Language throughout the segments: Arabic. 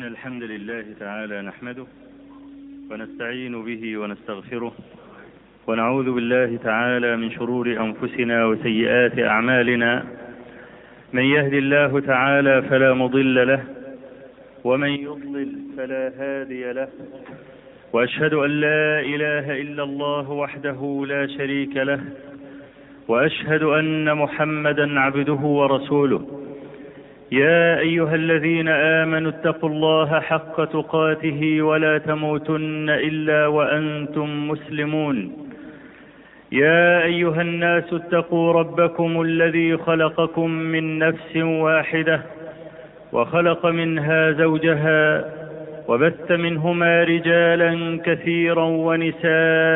الحمد لله تعالى نحمده ونستعين به ونستغفره ونعوذ بالله تعالى من شرور أنفسنا وسيئات أعمالنا. من يهد الله تعالى فلا مضل له ومن يضلل فلا هادي له، وأشهد أن لا إله إلا الله وحده لا شريك له، وأشهد أن محمدا عبده ورسوله. يا أيها الذين آمنوا اتقوا الله حق تقاته ولا تموتن إلا وأنتم مسلمون. يا أيها الناس اتقوا ربكم الذي خلقكم من نفس واحدة وخلق منها زوجها وبث منهما رجالا كثيرا ونساء،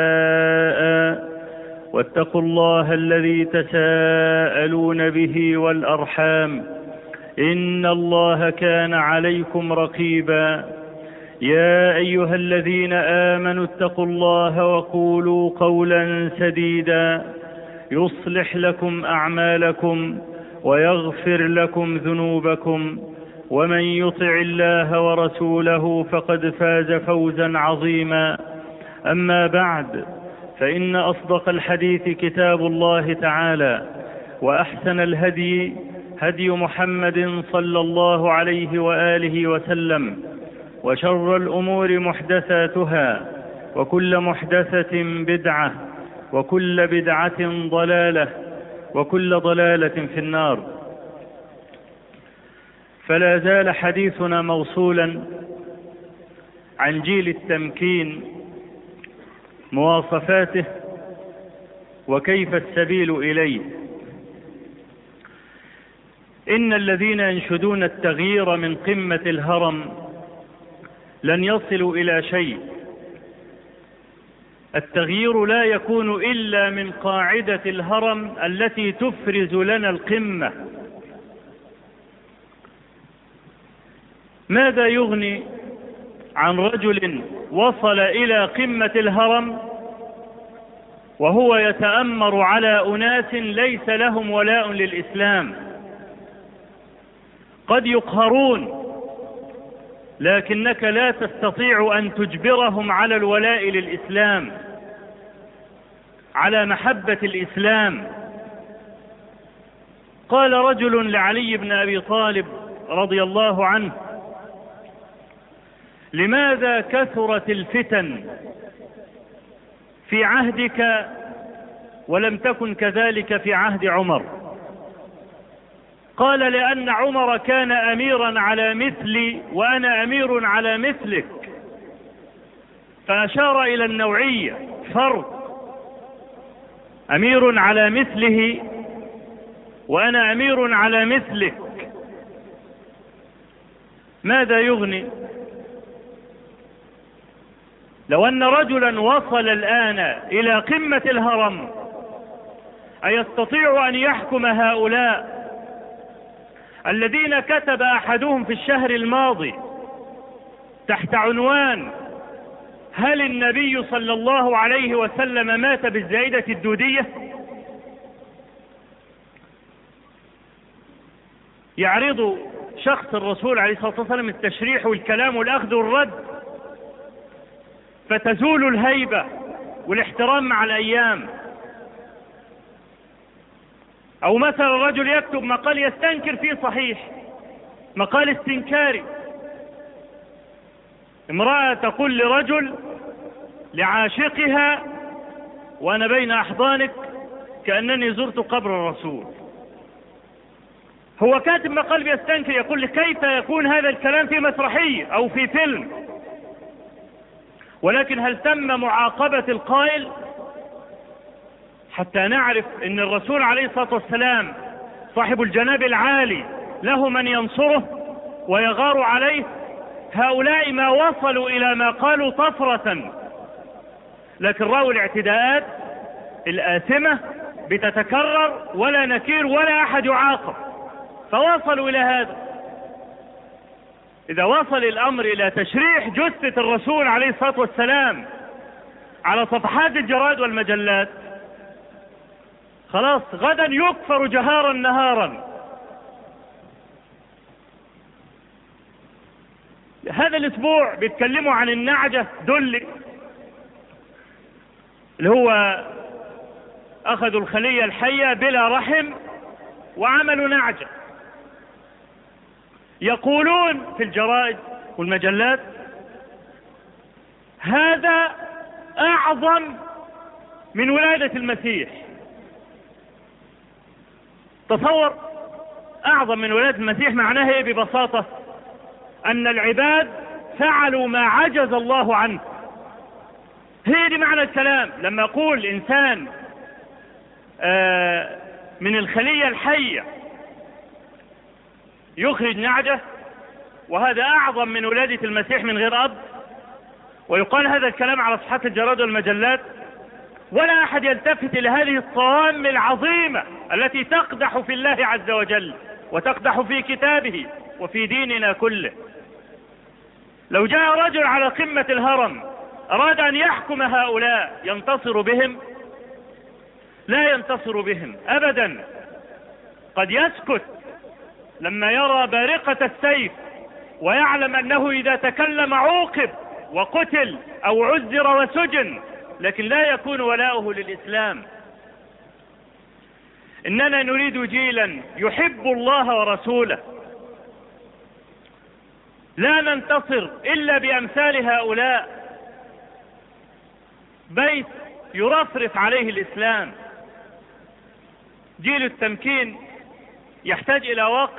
واتقوا الله الذي تساءلون به والأرحام إن الله كان عليكم رقيبا. يا أيها الذين آمنوا اتقوا الله وقولوا قولا سديدا يصلح لكم أعمالكم ويغفر لكم ذنوبكم، ومن يطع الله ورسوله فقد فاز فوزا عظيما. أما بعد، فإن أصدق الحديث كتاب الله تعالى، وأحسن الهدي هدي محمد صلى الله عليه وآله وسلم، وشر الأمور محدثاتها، وكل محدثة بدعة، وكل بدعة ضلالة، وكل ضلالة في النار. فلا زال حديثنا موصولا عن جيل التمكين، مواصفاته وكيف السبيل إليه. إن الذين ينشدون التغيير من قمة الهرم لن يصلوا إلى شيء. التغيير لا يكون إلا من قاعدة الهرم التي تفرز لنا القمة. ماذا يغني عن رجل وصل إلى قمة الهرم وهو يتأمر على أناس ليس لهم ولاء للإسلام؟ قد يقهرون، لكنك لا تستطيع أن تجبرهم على الولاء للإسلام، على محبة الإسلام. قال رجل لعلي بن أبي طالب رضي الله عنه: لماذا كثرت الفتن في عهدك ولم تكن كذلك في عهد عمر؟ قال: لأن عمر كان أميرا على مثلي وأنا أمير على مثلك. فأشار إلى النوعية، فرق، أمير على مثله وأنا أمير على مثلك. ماذا يغني لو أن رجلا وصل الآن إلى قمة الهرم أيستطيع أن يحكم هؤلاء الذين كتب أحدهم في الشهر الماضي تحت عنوان: هل النبي صلى الله عليه وسلم مات بالزائدة الدودية؟ يعرض شخص الرسول عليه الصلاة والسلام التشريح والكلام والأخذ والرد، فتزول الهيبة والاحترام مع الأيام. أو مثلا رجل يكتب مقال يستنكر فيه صحيح، مقال استنكاري. امرأة تقول لرجل لعاشقها: وأنا بين أحضانك كأنني زرت قبر الرسول. هو كاتب مقال يستنكر، يقول: كيف يكون هذا الكلام في مسرحية أو في فيلم؟ ولكن هل تم معاقبة القائل حتى نعرف أن الرسول عليه الصلاة والسلام صاحب الجناب العالي له من ينصره ويغار عليه؟ هؤلاء ما وصلوا إلى ما قالوا طفرة، لكن رأوا الاعتداءات الآثمة بتتكرر ولا نكير ولا أحد يعاقب، فوصلوا إلى هذا. إذا وصل الأمر إلى تشريح جثة الرسول عليه الصلاة والسلام على صفحات الجرائد والمجلات، خلاص غدا يكفر جهارا نهارا. هذا الاسبوع بيتكلموا عن النعجة دولي، اللي هو اخذوا الخلية الحية بلا رحم وعملوا نعجة. يقولون في الجرائد والمجلات هذا اعظم من ولادة المسيح. تصور، اعظم من ولادة المسيح معناه ايه ببساطة؟ ان العباد فعلوا ما عجز الله عنه. هي دي معنى الكلام لما يقول انسان من الخلية الحية يخرج نعجة، وهذا اعظم من ولادة المسيح من غير اب، ويقال هذا الكلام على صفحات الجرائد والمجلات، ولا احد يلتفت الى هذه الصوامع العظيمة التي تقدح في الله عز وجل وتقدح في كتابه وفي ديننا كله. لو جاء رجل على قمة الهرم اراد ان يحكم هؤلاء ينتصر بهم؟ لا ينتصر بهم ابدا. قد يسكت لما يرى بارقة السيف ويعلم انه اذا تكلم عوقب وقتل او عذر وسجن، لكن لا يكون ولاؤه للاسلام. اننا نريد جيلا يحب الله ورسوله، لا ننتصر الا بامثال هؤلاء، بيت يرفرف عليه الاسلام. جيل التمكين يحتاج الى وقت.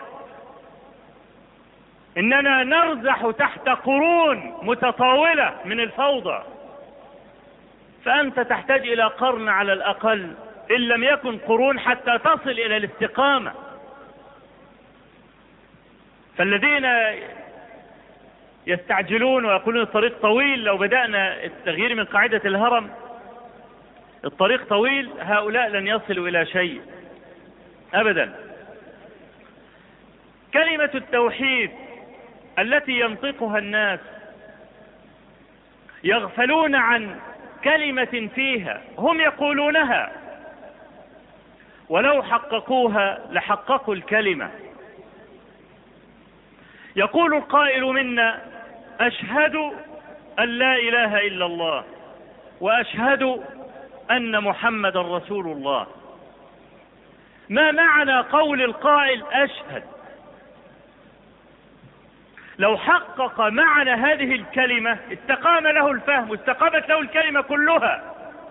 اننا نرزح تحت قرون متطاولة من الفوضى، فانت تحتاج الى قرن على الاقل ان لم يكن قرون حتى تصل الى الاستقامة. فالذين يستعجلون ويقولون الطريق طويل، لو بدأنا التغيير من قاعدة الهرم الطريق طويل، هؤلاء لن يصلوا الى شيء ابدا. كلمة التوحيد التي ينطقها الناس يغفلون عن كلمة فيها هم يقولونها، ولو حققوها لحققوا الكلمة. يقول القائل منا أشهد أن لا إله إلا الله وأشهد أن محمد رسول الله. ما معنى قول القائل أشهد؟ لو حقق معنى هذه الكلمة استقام له الفهم واستقامت له الكلمة كلها.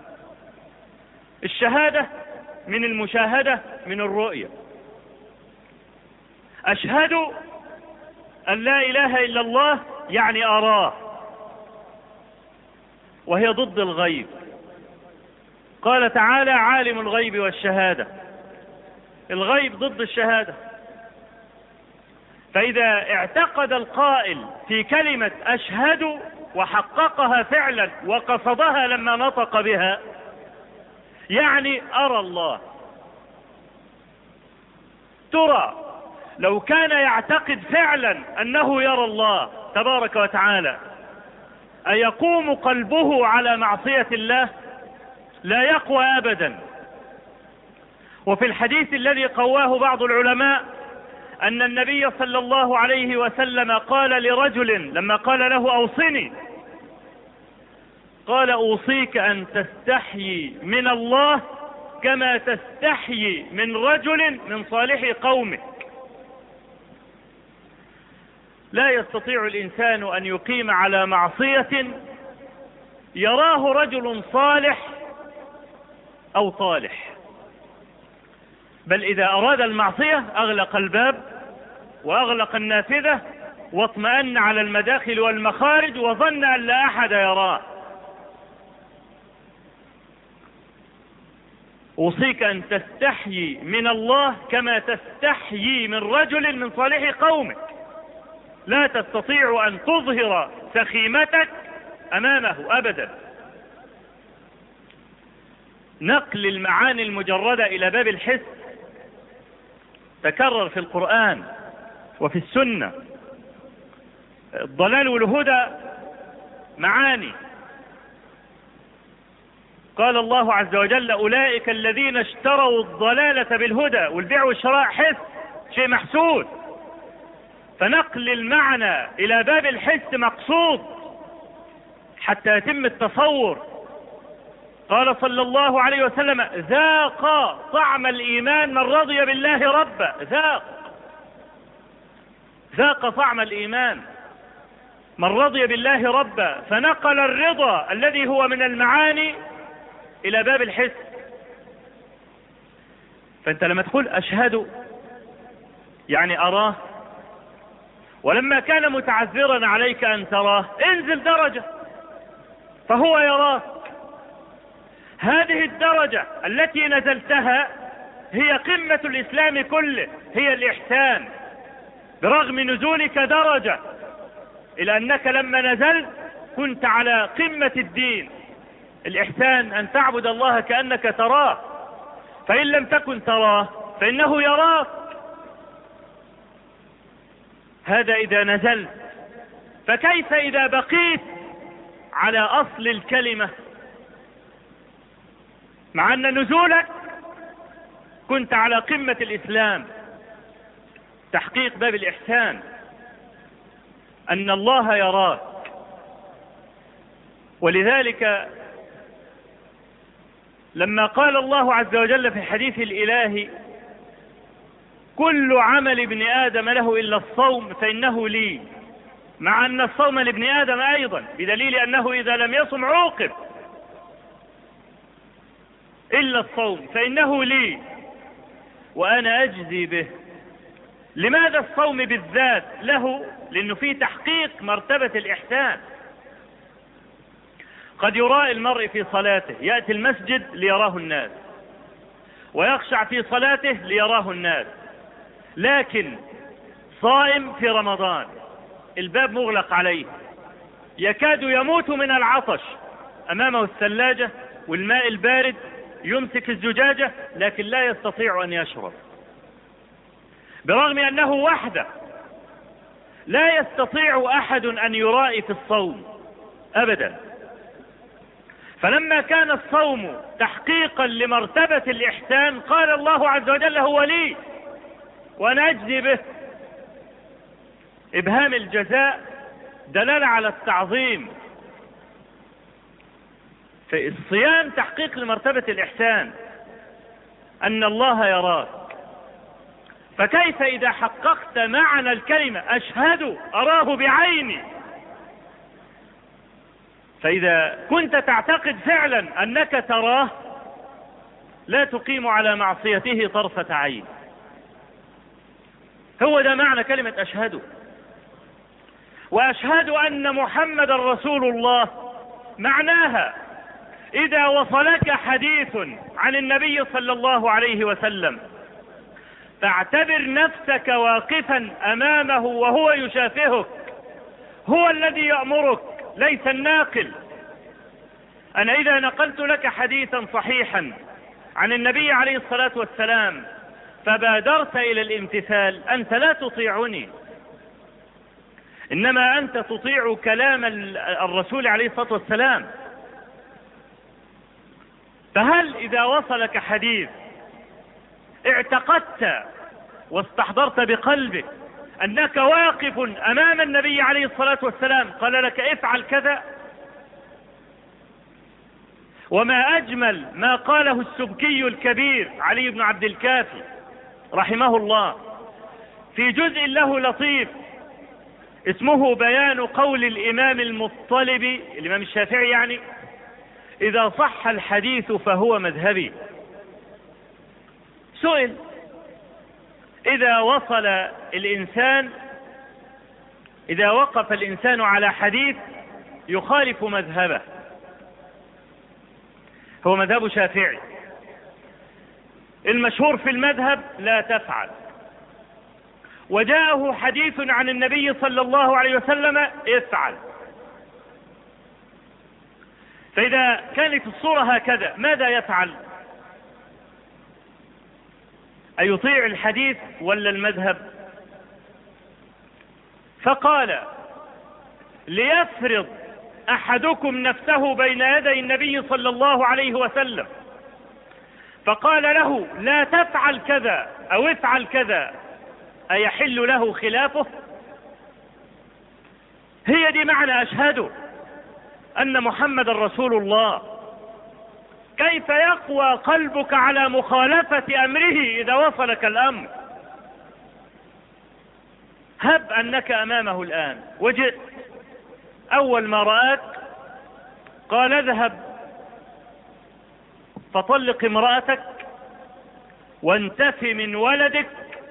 الشهادة من المشاهدة من الرؤية. أشهد أن لا إله إلا الله يعني أراه، وهي ضد الغيب. قال تعالى عالم الغيب والشهادة. الغيب ضد الشهادة. فإذا اعتقد القائل في كلمة أشهد وحققها فعلا وقصدها لما نطق بها، يعني أرى الله. ترى لو كان يعتقد فعلا أنه يرى الله تبارك وتعالى أيقوم قلبه على معصية الله؟ لا يقوى أبدا. وفي الحديث الذي قواه بعض العلماء أن النبي صلى الله عليه وسلم قال لرجل لما قال له أوصني، قال أوصيك أن تستحيي من الله كما تستحيي من رجل من صالح قومك. لا يستطيع الإنسان أن يقيم على معصية يراه رجل صالح أو طالح، بل إذا أراد المعصية أغلق الباب وأغلق النافذة واطمأن على المداخل والمخارج وظن أن لا أحد يراه. أوصيك أن تستحيي من الله كما تستحيي من رجل من صالح قومك. لا تستطيع أن تظهر سخيمتك أمامه أبدا. نقل المعاني المجردة إلى باب الحس تكرر في القرآن وفي السنة. الضلال والهدى معاني. قال الله عز وجل أولئك الذين اشتروا الضلالة بالهدى، والبيع والشراء حس، شيء محسوس. فنقل المعنى إلى باب الحس مقصود حتى يتم التصور. قال صلى الله عليه وسلم: ذاق طعم الإيمان من رضي بالله ربا. ذاق طعم الإيمان من رضي بالله ربا، فنقل الرضا الذي هو من المعاني إلى باب الحس. فأنت لما تقول أشهد يعني أراه، ولما كان متعذرا عليك أن تراه انزل درجة فهو يراك. هذه الدرجة التي نزلتها هي قمة الإسلام كله، هي الإحسان، برغم نزولك درجة، إلى أنك لما نزلت كنت على قمة الدين. الإحسان أن تعبد الله كأنك تراه، فإن لم تكن تراه فإنه يراك. هذا إذا نزلت، فكيف إذا بقيت على أصل الكلمة، مع أن نزولك كنت على قمة الإسلام؟ تحقيق باب الإحسان أن الله يراك. ولذلك لما قال الله عز وجل في الحديث الإلهي: كل عمل ابن آدم له إلا الصوم فإنه لي، مع أن الصوم لابن آدم أيضا، بدليل أنه إذا لم يصم عوقب، إلا الصوم فإنه لي وأنا أجزي به. لماذا الصوم بالذات له؟ لأنه فيه تحقيق مرتبة الإحسان. قد يرائي المرء في صلاته، يأتي المسجد ليراه الناس، ويخشع في صلاته ليراه الناس، لكن صائم في رمضان، الباب مغلق عليه، يكاد يموت من العطش، أمامه الثلاجة والماء البارد، يمسك الزجاجة لكن لا يستطيع أن يشرب، برغم أنه وحده لا يستطيع أحد أن يرائي في الصوم أبدا. فلما كان الصوم تحقيقا لمرتبة الإحسان قال الله عز وجل: هو لي وأنا أجزي به. إبهام الجزاء دلالة على التعظيم. فالصيام تحقيق لمرتبة الإحسان أن الله يراك. فكيف إذا حققت معنى الكلمة أشهد أراه بعيني؟ فإذا كنت تعتقد فعلا أنك تراه لا تقيم على معصيته طرفة عين. هو ده معنى كلمة أشهد. وأشهد أن محمد رسول الله معناها إذا وصلك حديث عن النبي صلى الله عليه وسلم فاعتبر نفسك واقفا أمامه وهو يشافهك، هو الذي يأمرك ليس الناقل. أنا إذا نقلت لك حديثا صحيحا عن النبي عليه الصلاة والسلام فبادرت إلى الامتثال، أنت لا تطيعني، إنما أنت تطيع كلام الرسول عليه الصلاة والسلام. فهل إذا وصلك حديث اعتقدت واستحضرت بقلبك أنك واقف أمام النبي عليه الصلاة والسلام قال لك افعل كذا؟ وما أجمل ما قاله السبكي الكبير علي بن عبد الكافي رحمه الله في جزء له لطيف اسمه بيان قول الإمام المطلبي، الإمام الشافعي يعني: إذا صح الحديث فهو مذهبي. سئل: إذا وقف الإنسان على حديث يخالف مذهبه، هو مذهب شافعي، المشهور في المذهب لا تفعل، وجاءه حديث عن النبي صلى الله عليه وسلم افعل. فإذا كانت الصورة هكذا ماذا يفعل؟ أيطيع الحديث ولا المذهب؟ فقال: ليفرض أحدكم نفسه بين يدي النبي صلى الله عليه وسلم فقال له لا تفعل كذا أو افعل كذا، أيحل له خلافه؟ هي دي معنى أشهد أن محمد رسول الله. كيف يقوى قلبك على مخالفة أمره إذا وصلك الأمر؟ هب أنك أمامه الآن وجئت، أول ما رآك قال اذهب فطلق امرأتك وانتف من ولدك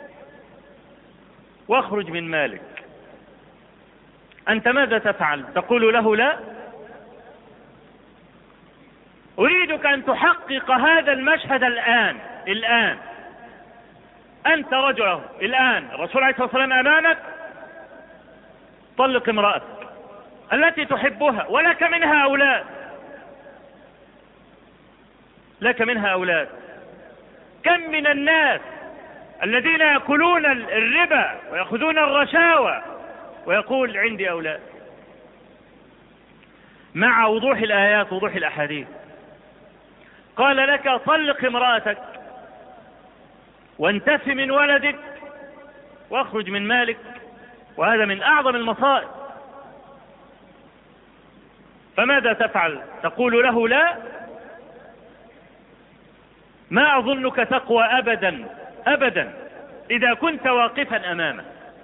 واخرج من مالك، أنت ماذا تفعل؟ تقول له لا؟ أريدك أن تحقق هذا المشهد الآن أنت رجل، الآن الرسول عليه الصلاة والسلام أمامك، طلق امرأتك التي تحبها ولك منها أولاد، لك منها أولاد. كم من الناس الذين يأكلون الربا ويأخذون الرشاوى ويقول عندي أولاد، مع وضوح الآيات وضوح الأحاديث. قال لك طلق امرأتك وانتف من ولدك واخرج من مالك، وهذا من أعظم المصائب. فماذا تفعل؟ تقول له لا؟ ما أظنك تقوى أبدا أبدا إذا كنت واقفا أمامه.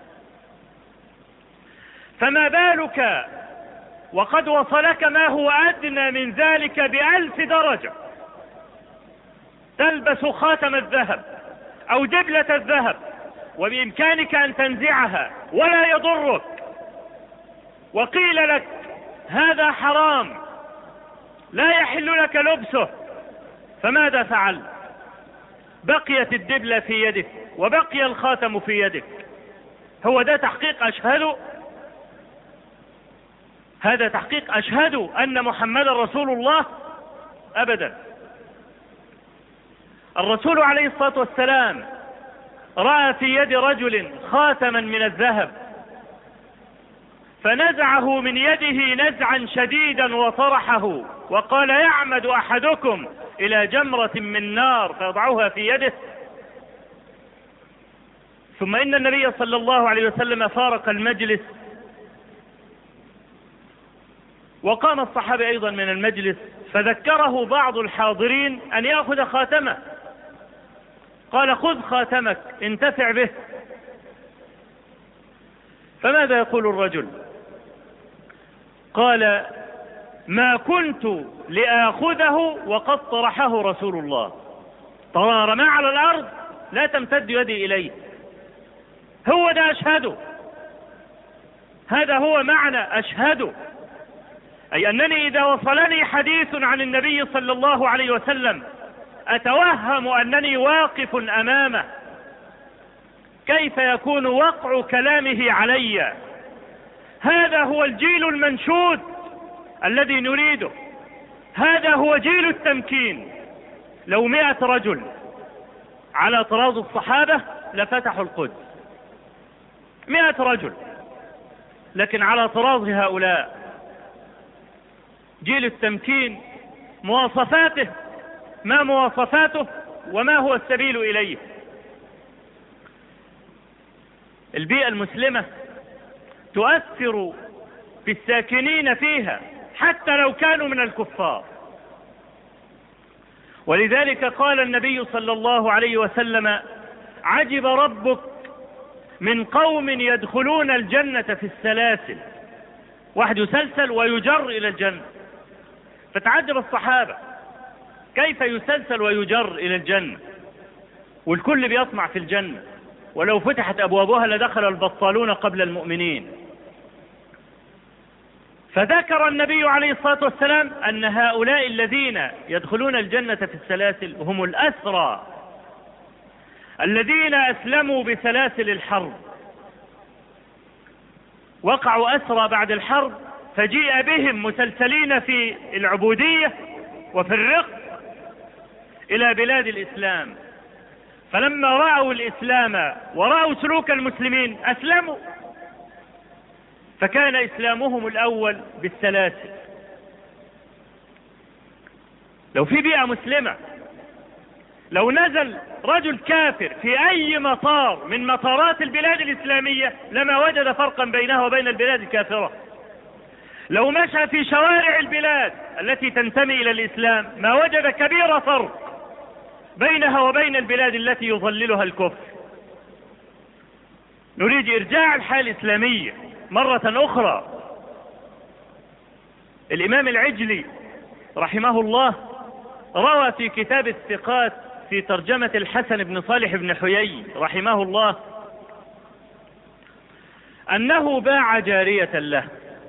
فما بالك وقد وصلك ما هو أدنى من ذلك ب1000 درجة، تلبس خاتم الذهب أو دبلة الذهب وبإمكانك أن تنزعها ولا يضرك، وقيل لك هذا حرام لا يحل لك لبسه، فماذا فعل؟ بقيت الدبلة في يدك وبقي الخاتم في يدك. هو ده تحقيق أشهد؟ هذا تحقيق أشهد أن محمد رسول الله؟ أبدا. الرسول عليه الصلاة والسلام رأى في يد رجل خاتما من الذهب فنزعه من يده نزعا شديدا وطرحه وقال يعمد أحدكم إلى جمرة من نار فيضعها في يده. ثم إن النبي صلى الله عليه وسلم فارق المجلس وقام الصحابة أيضا من المجلس، فذكره بعض الحاضرين أن يأخذ خاتمه، قال خذ خاتمك انتفع به. فماذا يقول الرجل؟ قال ما كنت لآخذه وقد طرحه رسول الله، طالما رمى على الأرض لا تمتد يدي إليه. هو ده أشهد، هذا هو معنى أشهد، أي أنني إذا وصلني حديث عن النبي صلى الله عليه وسلم أتوهم أنني واقف أمامه، كيف يكون وقع كلامه علي؟ هذا هو الجيل المنشود الذي نريده، هذا هو جيل التمكين. لو 100 رجل على طراز الصحابة لفتحوا القدس، 100 رجل، لكن على طراز هؤلاء جيل التمكين مواصفاته ما مواصفاته وما هو السبيل إليه. البيئة المسلمة تؤثر في الساكنين فيها حتى لو كانوا من الكفار، ولذلك قال النبي صلى الله عليه وسلم عجب ربك من قوم يدخلون الجنة في السلاسل، واحد يسلسل ويجر إلى الجنة. فتعجب الصحابة كيف يسلسل ويجر إلى الجنة والكل بيطمع في الجنة، ولو فتحت أبوابها لدخل البطالون قبل المؤمنين. فذكر النبي عليه الصلاة والسلام أن هؤلاء الذين يدخلون الجنة في السلاسل هم الأسرى الذين أسلموا بسلاسل الحرب، وقعوا أسرى بعد الحرب فجيء بهم مسلسلين في العبودية وفي الرق إلى بلاد الإسلام، فلما رأوا الإسلام ورأوا سلوك المسلمين أسلموا، فكان إسلامهم الأول بالسلاسل. لو في بيئة مسلمة، لو نزل رجل كافر في أي مطار من مطارات البلاد الإسلامية لما وجد فرقا بينها وبين البلاد الكافرة، لو مشى في شوارع البلاد التي تنتمي إلى الإسلام ما وجد كبير فرق بينها وبين البلاد التي يظللها الكفر. نريد إرجاع الحالة الإسلامية مرة أخرى. الإمام العجلي رحمه الله روى في كتاب الثقات في ترجمة الحسن بن صالح بن حيي رحمه الله أنه باع جارية له،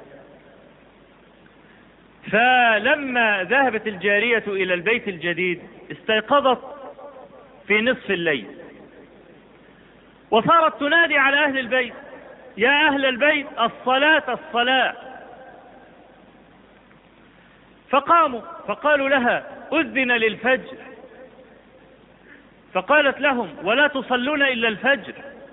فلما ذهبت الجارية إلى البيت الجديد استيقظت في نصف الليل وصارت تنادي على أهل البيت: يا أهل البيت الصلاة الصلاة. فقاموا فقالوا لها: أذن للفجر. فقالت لهم: ولا تصلون إلا الفجر؟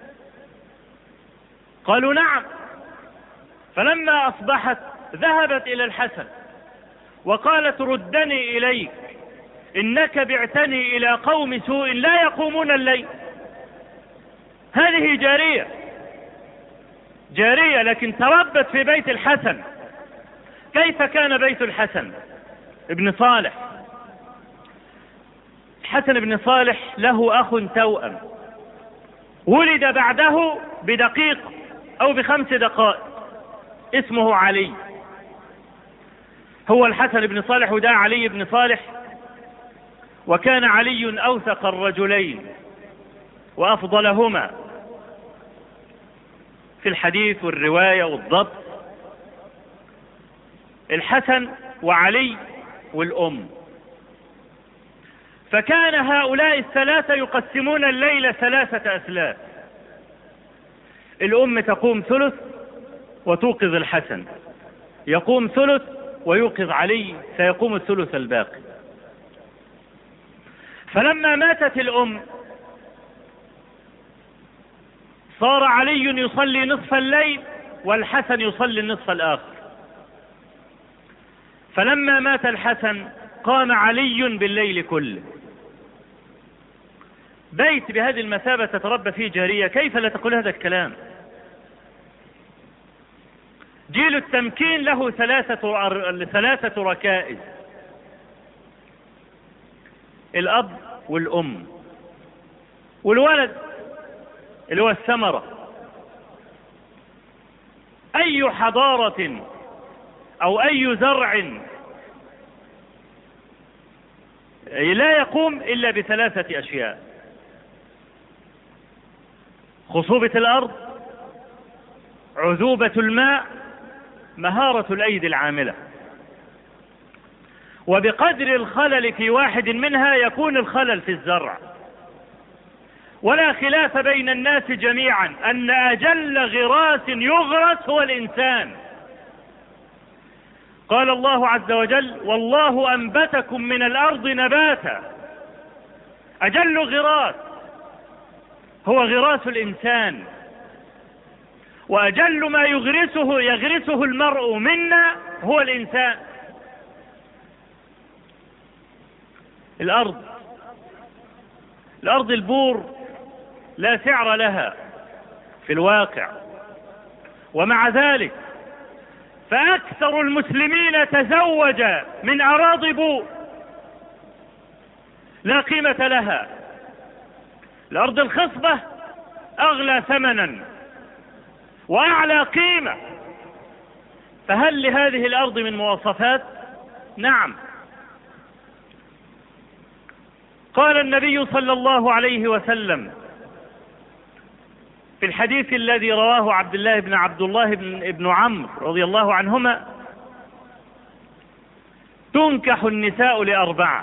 قالوا: نعم. فلما أصبحت ذهبت إلى الحسن وقالت: ردني إليك، إنك بعتني إلى قوم سوء لا يقومون الليل. هذه جارية لكن تربت في بيت الحسن. كيف كان بيت الحسن ابن صالح؟ الحسن بن صالح له أخ توأم ولد بعده بدقيق أو ب5 دقائق اسمه علي. هو الحسن بن صالح وده علي بن صالح، وكان علي أوثق الرجلين وأفضلهما في الحديث والرواية والضبط. الحسن وعلي والأم. فكان هؤلاء الثلاثة يقسمون الليل 3 أثلاث. الأم تقوم ثلث وتوقظ الحسن، يقوم ثلث ويوقظ علي، فيقوم الثلث الباقي. فلما ماتت الأم صار علي يصلي نصف الليل والحسن يصلي النصف الآخر. فلما مات الحسن قام علي بالليل كله. بيت بهذه المثابة تتربى فيه جارية، كيف لا تقول هذا الكلام؟ جيل التمكين له 3 ركائز: الأب والأم والولد اللي هو الثمرة. أي حضارة أو أي زرع لا يقوم إلا ب3 أشياء: خصوبة الأرض، عذوبة الماء، مهارة الأيدي العاملة. وبقدر الخلل في واحد منها يكون الخلل في الزرع. ولا خلاف بين الناس جميعا أن أجل غراس يغرس هو الإنسان. قال الله عز وجل: والله أنبتكم من الأرض نباتا. أجل غراس هو غراس الإنسان، وأجل ما يغرسه المرء منا هو الإنسان. الأرض البور لا سعر لها في الواقع، ومع ذلك فأكثر المسلمين تزوج من أراضي بور لا قيمة لها. الأرض الخصبة أغلى ثمنا وأعلى قيمة. فهل لهذه الأرض من مواصفات؟ نعم. قال النبي صلى الله عليه وسلم في الحديث الذي رواه عبد الله بن عمرو رضي الله عنهما: تنكح النساء ل4: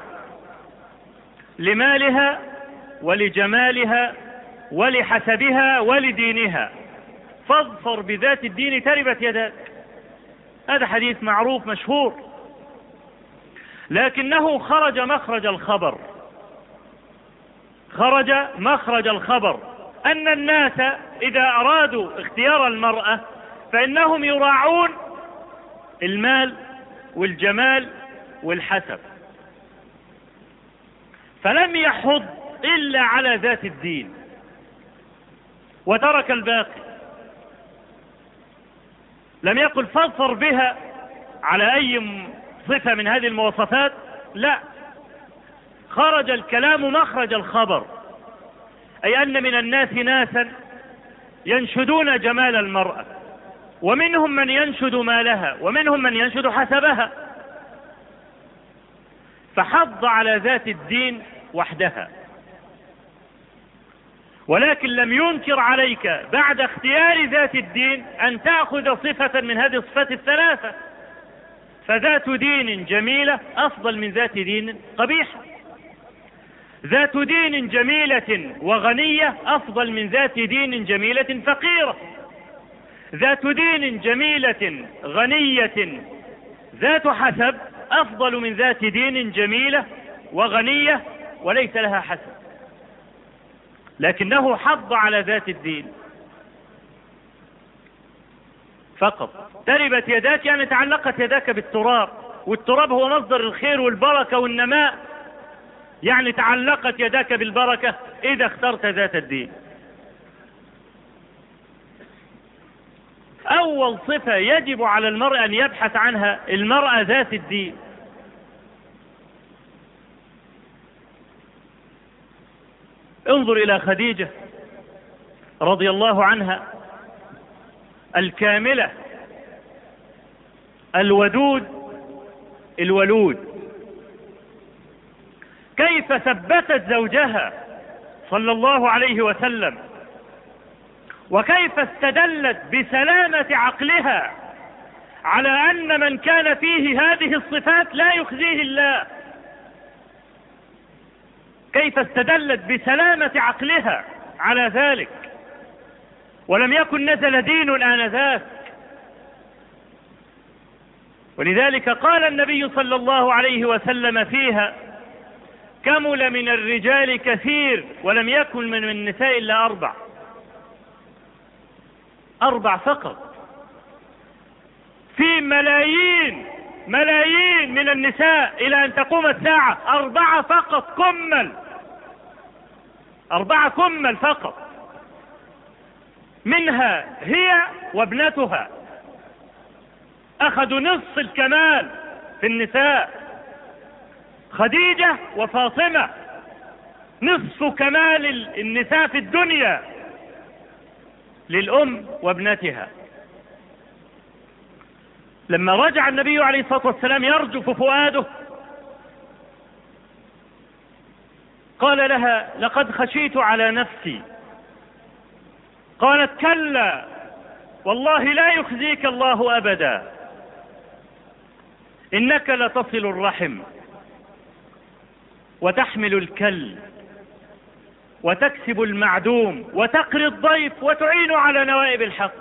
لمالها ولجمالها ولحسبها ولدينها، فاظفر بذات الدين تربت يداك. هذا حديث معروف مشهور، لكنه خرج مخرج الخبر أن الناس إذا أرادوا اختيار المرأة فإنهم يراعون المال والجمال والحسب، فلم يحض إلا على ذات الدين وترك الباقي. لم يقل فاظفر بها على أي صفة من هذه المواصفات؟ لا، خرج الكلام مخرج الخبر، أي أن من الناس ناسا ينشدون جمال المرأة، ومنهم من ينشد مالها، ومنهم من ينشد حسبها، فحض على ذات الدين وحدها. ولكن لم ينكر عليك بعد اختيار ذات الدين أن تأخذ صفة من هذه الصفات الثلاثة، فذات دين جميلة أفضل من ذات دين قبيحة، ذات دين جميلة وغنية أفضل من ذات دين جميلة فقيرة، ذات دين جميلة غنية ذات حسب أفضل من ذات دين جميلة وغنية وليس لها حسب، لكنه حض على ذات الدين فقط. تربت يداك يعني تعلقت يداك بالتراب، والتراب هو مصدر الخير والبركة والنماء، يعني تعلقت يداك بالبركة إذا اخترت ذات الدين. أول صفة يجب على المرء أن يبحث عنها المرأة ذات الدين. انظر إلى خديجة رضي الله عنها الكاملة الودود الولود، كيف ثبتت زوجها صلى الله عليه وسلم، وكيف استدلت بسلامة عقلها على أن من كان فيه هذه الصفات لا يخزيه الله، كيف استدلت بسلامة عقلها على ذلك، ولم يكن نزل دين آنذاك. ولذلك قال النبي صلى الله عليه وسلم فيها: كمل من الرجال كثير ولم يكن من النساء إلا 4 فقط، في ملايين من النساء إلى أن تقوم الساعة 4 فقط كمل، 4 كمل فقط، منها هي وابنتها أخذوا نصف الكمال في النساء، خديجة وفاطمة نصف كمال النساء في الدنيا للأم وابنتها. لما رجع النبي عليه الصلاة والسلام يرجف فؤاده قال لها: لقد خشيت على نفسي. قالت: كلا والله لا يخزيك الله أبدا، إنك لتصل الرحم وتحمل الكل وتكسب المعدوم وتقري الضيف وتعين على نوائب الحق.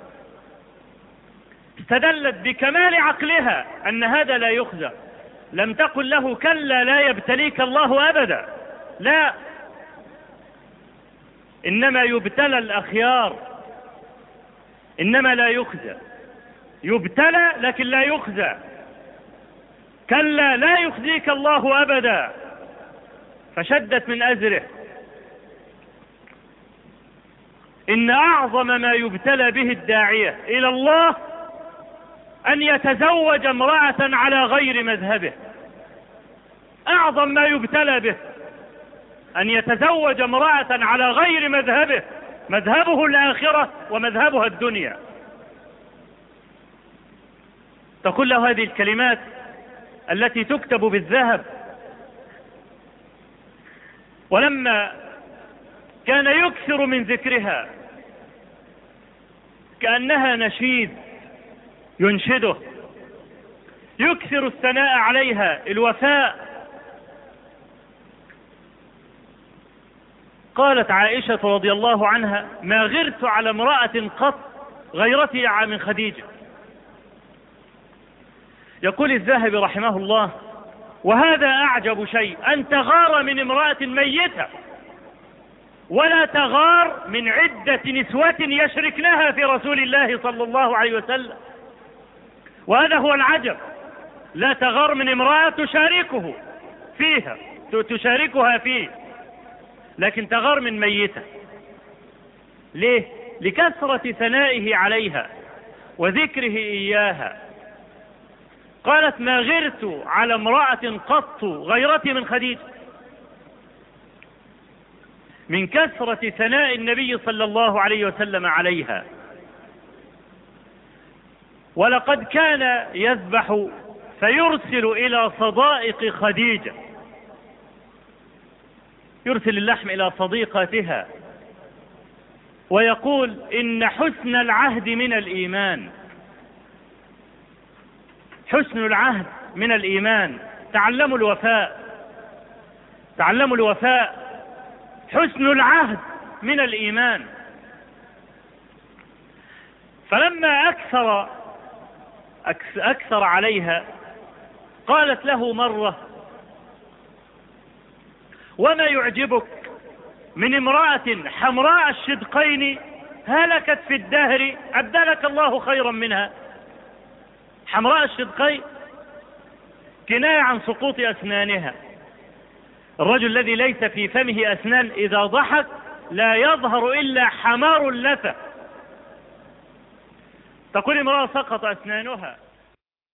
استدلت بكمال عقلها أن هذا لا يخزى، لم تقل له: كلا لا يبتليك الله أبدا، لا، إنما يبتلى الأخيار، إنما لا يخزى، يبتلى لكن لا يخزى. كلا لا يخزيك الله أبدا، فشدت من أزره. إن أعظم ما يبتلى به الداعية إلى الله أن يتزوج امرأة على غير مذهبه، أعظم ما يبتلى به أن يتزوج امرأة على غير مذهبه، مذهبه الآخرة ومذهبها الدنيا. تقول له هذه الكلمات التي تكتب بالذهب. ولما كان يكثر من ذكرها كأنها نشيد ينشده، يكثر الثناء عليها، الوفاء. قالت عائشة رضي الله عنها: ما غرت على امرأة قط غيرتي من خديجة. يقول الذهبي رحمه الله: وهذا أعجب شيء، أن تغار من امرأة ميتة ولا تغار من عدة نسوة يشركنها في رسول الله صلى الله عليه وسلم. وهذا هو العجب، لا تغار من امرأة تشاركه فيها، تشاركها فيه، لكن تغار من ميتة. ليه؟ لكثرة ثنائه عليها وذكره إياها. قالت: ما غرت على امرأة قط غيرتي من خديجة، من كثرة ثناء النبي صلى الله عليه وسلم عليها. ولقد كان يذبح فيرسل إلى صدائق خديجة، يرسل اللحم إلى صديقاتها ويقول: إن حسن العهد من الإيمان، حسن العهد من الإيمان. تعلموا الوفاء، تعلموا الوفاء، حسن العهد من الإيمان. فلما أكثر عليها قالت له مرة: وما يعجبك من امرأة حمراء الشدقين هلكت في الدهر أبدلك الله خيرا منها؟ حمراء الشدقين كناية عن سقوط أسنانها. الرجل الذي ليس في فمه أسنان إذا ضحك لا يظهر إلا حمار اللثة. تقول امرأة سقط أسنانها